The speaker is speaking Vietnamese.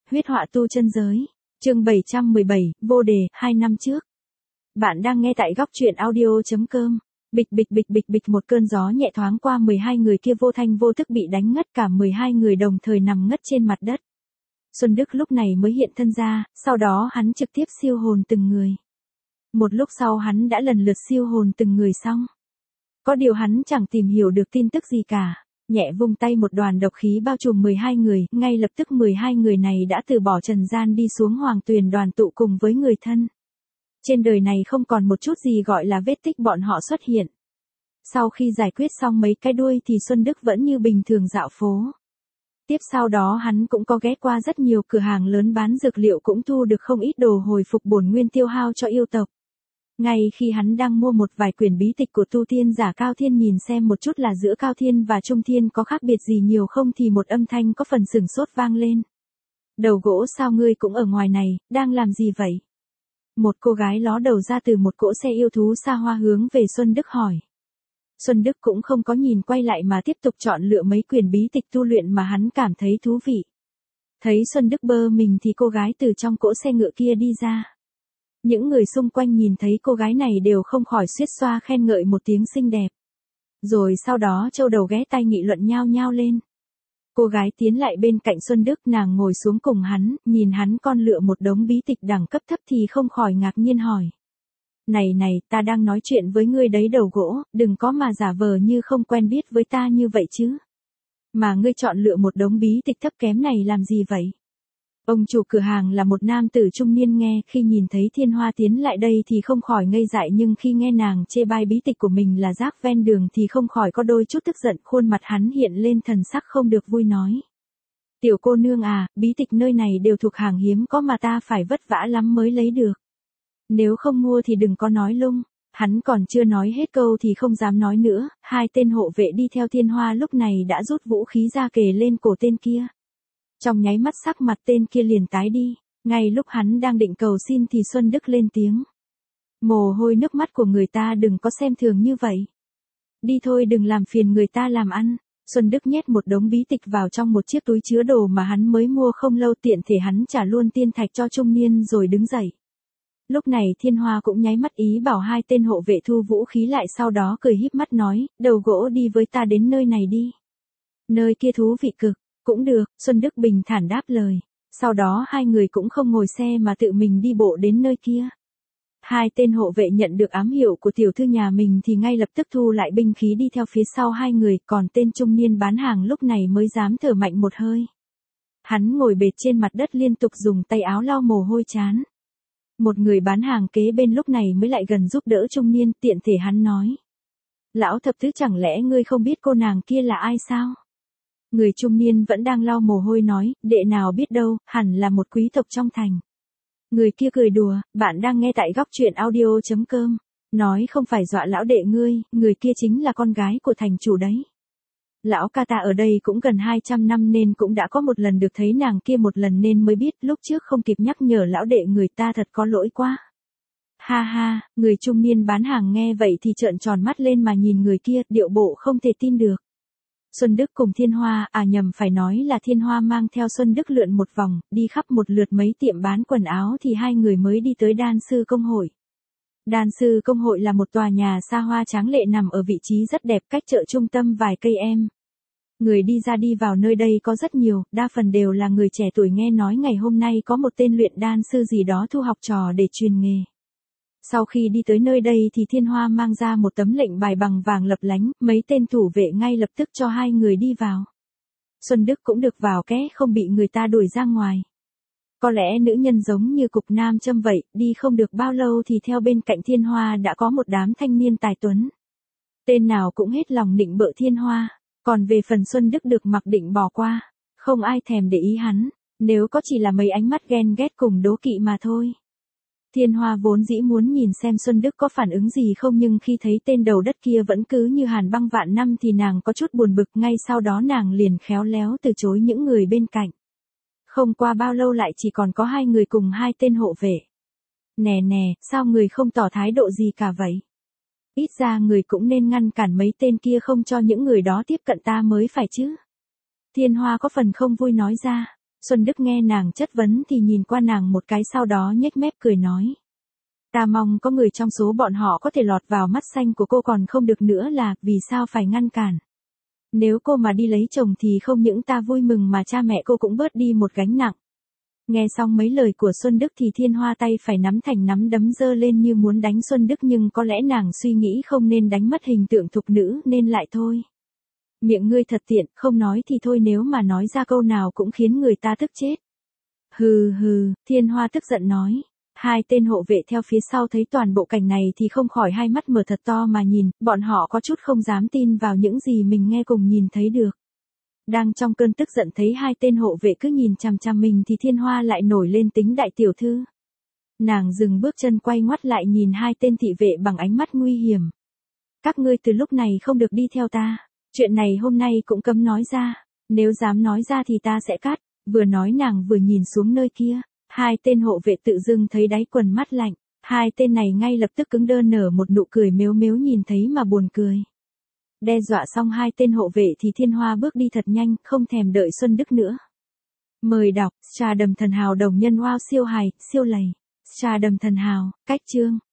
Huyết họa tu chân giới. Chương 717, vô đề, 2 năm trước. Bạn đang nghe tại góc truyện audio.com. Bịch bịch bịch bịch bịch, một cơn gió nhẹ thoáng qua, 12 người kia vô thanh vô thức bị đánh ngất, cả 12 người đồng thời nằm ngất trên mặt đất. Xuân Đức lúc này mới hiện thân ra, sau đó hắn trực tiếp siêu hồn từng người. Một lúc sau hắn đã lần lượt siêu hồn từng người xong. Có điều hắn chẳng tìm hiểu được tin tức gì cả. Nhẹ vung tay, một đoàn độc khí bao trùm 12 người, ngay lập tức 12 người này đã từ bỏ trần gian đi xuống hoàng tuyền đoàn tụ cùng với người thân. Trên đời này không còn một chút gì gọi là vết tích bọn họ xuất hiện. Sau khi giải quyết xong mấy cái đuôi thì Xuân Đức vẫn như bình thường dạo phố. Tiếp sau đó hắn cũng có ghé qua rất nhiều cửa hàng lớn bán dược liệu, cũng thu được không ít đồ hồi phục bổn nguyên tiêu hao cho yêu tộc. Ngay khi hắn đang mua một vài quyển bí tịch của tu tiên giả Cao Thiên nhìn xem một chút là giữa Cao Thiên và Trung Thiên có khác biệt gì nhiều không thì một âm thanh có phần sửng sốt vang lên. Đầu gỗ, sao ngươi cũng ở ngoài này, đang làm gì vậy? Một cô gái ló đầu ra từ một cỗ xe yêu thú xa hoa hướng về Xuân Đức hỏi. Xuân Đức cũng không có nhìn quay lại mà tiếp tục chọn lựa mấy quyển bí tịch tu luyện mà hắn cảm thấy thú vị. Thấy Xuân Đức bơ mình thì cô gái từ trong cỗ xe ngựa kia đi ra. Những người xung quanh nhìn thấy cô gái này đều không khỏi suýt xoa khen ngợi một tiếng xinh đẹp. Rồi sau đó châu đầu ghé tai nghị luận nhao nhao lên. Cô gái tiến lại bên cạnh Xuân Đức, nàng ngồi xuống cùng hắn, nhìn hắn con lựa một đống bí tịch đẳng cấp thấp thì không khỏi ngạc nhiên hỏi. Này, ta đang nói chuyện với ngươi đấy đầu gỗ, đừng có mà giả vờ như không quen biết với ta như vậy chứ. Mà ngươi chọn lựa một đống bí tịch thấp kém này làm gì vậy? Ông chủ cửa hàng là một nam tử trung niên, nghe khi nhìn thấy Thiên Hoa tiến lại đây thì không khỏi ngây dại, nhưng khi nghe nàng chê bai bí tịch của mình là rác ven đường thì không khỏi có đôi chút tức giận, khuôn mặt hắn hiện lên thần sắc không được vui nói. Tiểu cô nương à, bí tịch nơi này đều thuộc hàng hiếm có mà ta phải vất vả lắm mới lấy được. Nếu không mua thì đừng có nói lung. Hắn còn chưa nói hết câu thì không dám nói nữa, hai tên hộ vệ đi theo Thiên Hoa lúc này đã rút vũ khí ra kề lên cổ tên kia. Trong nháy mắt sắc mặt tên kia liền tái đi, ngay lúc hắn đang định cầu xin thì Xuân Đức lên tiếng. Mồ hôi nước mắt của người ta đừng có xem thường như vậy. Đi thôi, đừng làm phiền người ta làm ăn. Xuân Đức nhét một đống bí tịch vào trong một chiếc túi chứa đồ mà hắn mới mua không lâu, tiện thể hắn trả luôn tiên thạch cho trung niên rồi đứng dậy. Lúc này Thiên Hoa cũng nháy mắt ý bảo hai tên hộ vệ thu vũ khí lại, sau đó cười híp mắt nói, đầu gỗ đi với ta đến nơi này đi. Nơi kia thú vị cực. Cũng được, Xuân Đức bình thản đáp lời. Sau đó hai người cũng không ngồi xe mà tự mình đi bộ đến nơi kia. Hai tên hộ vệ nhận được ám hiệu của tiểu thư nhà mình thì ngay lập tức thu lại binh khí đi theo phía sau hai người, còn tên trung niên bán hàng lúc này mới dám thở mạnh một hơi. Hắn ngồi bệt trên mặt đất liên tục dùng tay áo lau mồ hôi chán. Một người bán hàng kế bên lúc này mới lại gần giúp đỡ trung niên, tiện thể hắn nói. Lão thập tứ, chẳng lẽ ngươi không biết cô nàng kia là ai sao? Người trung niên vẫn đang lau mồ hôi nói, đệ nào biết đâu, hẳn là một quý tộc trong thành. Người kia cười đùa, bạn đang nghe tại góc truyện audio.com. Nói không phải dọa lão đệ ngươi, người kia chính là con gái của thành chủ đấy. Lão ca ta ở đây cũng gần 200 năm nên cũng đã có một lần được thấy nàng kia một lần nên mới biết, lúc trước không kịp nhắc nhở lão đệ người ta thật có lỗi quá. Ha ha, người trung niên bán hàng nghe vậy thì trợn tròn mắt lên mà nhìn người kia, điệu bộ không thể tin được. Xuân Đức cùng Thiên Hoa, phải nói là Thiên Hoa mang theo Xuân Đức lượn một vòng, đi khắp một lượt mấy tiệm bán quần áo thì hai người mới đi tới Đan Sư Công Hội. Đan Sư Công Hội là một tòa nhà xa hoa tráng lệ nằm ở vị trí rất đẹp, cách chợ trung tâm vài cây em. Người đi ra đi vào nơi đây có rất nhiều, đa phần đều là người trẻ tuổi, nghe nói ngày hôm nay có một tên luyện đan sư gì đó thu học trò để truyền nghề. Sau khi đi tới nơi đây thì Thiên Hoa mang ra một tấm lệnh bài bằng vàng lấp lánh, mấy tên thủ vệ ngay lập tức cho hai người đi vào. Xuân Đức cũng được vào ké, không bị người ta đuổi ra ngoài. Có lẽ nữ nhân giống như cục nam châm vậy, đi không được bao lâu thì theo bên cạnh Thiên Hoa đã có một đám thanh niên tài tuấn. Tên nào cũng hết lòng nịnh bợ Thiên Hoa, còn về phần Xuân Đức được mặc định bỏ qua, không ai thèm để ý hắn, nếu có chỉ là mấy ánh mắt ghen ghét cùng đố kỵ mà thôi. Thiên Hoa vốn dĩ muốn nhìn xem Xuân Đức có phản ứng gì không, nhưng khi thấy tên đầu đất kia vẫn cứ như hàn băng vạn năm thì nàng có chút buồn bực, ngay sau đó nàng liền khéo léo từ chối những người bên cạnh. Không qua bao lâu lại chỉ còn có hai người cùng hai tên hộ vệ. Nè, sao người không tỏ thái độ gì cả vậy? Ít ra người cũng nên ngăn cản mấy tên kia không cho những người đó tiếp cận ta mới phải chứ. Thiên Hoa có phần không vui nói ra. Xuân Đức nghe nàng chất vấn thì nhìn qua nàng một cái, sau đó nhếch mép cười nói. Ta mong có người trong số bọn họ có thể lọt vào mắt xanh của cô, còn không được nữa là, vì sao phải ngăn cản. Nếu cô mà đi lấy chồng thì không những ta vui mừng mà cha mẹ cô cũng bớt đi một gánh nặng. Nghe xong mấy lời của Xuân Đức thì Thiên Hoa tay phải nắm thành nắm đấm giơ lên như muốn đánh Xuân Đức, nhưng có lẽ nàng suy nghĩ không nên đánh mất hình tượng thục nữ nên lại thôi. Miệng ngươi thật tiện, không nói thì thôi, nếu mà nói ra câu nào cũng khiến người ta tức chết. Hừ hừ, Thiên Hoa tức giận nói. Hai tên hộ vệ theo phía sau thấy toàn bộ cảnh này thì không khỏi hai mắt mở thật to mà nhìn, bọn họ có chút không dám tin vào những gì mình nghe cùng nhìn thấy được. Đang trong cơn tức giận thấy hai tên hộ vệ cứ nhìn chằm chằm mình thì Thiên Hoa lại nổi lên tính đại tiểu thư. Nàng dừng bước chân quay ngoắt lại nhìn hai tên thị vệ bằng ánh mắt nguy hiểm. Các ngươi từ lúc này không được đi theo ta, chuyện này hôm nay cũng cấm nói ra, nếu dám nói ra thì ta sẽ cắt. Vừa nói nàng vừa nhìn xuống nơi kia, hai tên hộ vệ tự dưng thấy đáy quần mắt lạnh, hai tên này ngay lập tức cứng đơ nở một nụ cười mếu mếu nhìn thấy mà buồn cười. Đe dọa xong hai tên hộ vệ thì Thiên Hoa bước đi thật nhanh, không thèm đợi Xuân Đức nữa. Mời đọc, Trà Đầm Thần Hào đồng nhân wow siêu hài, siêu lầy. Trà Đầm Thần Hào, cách chương.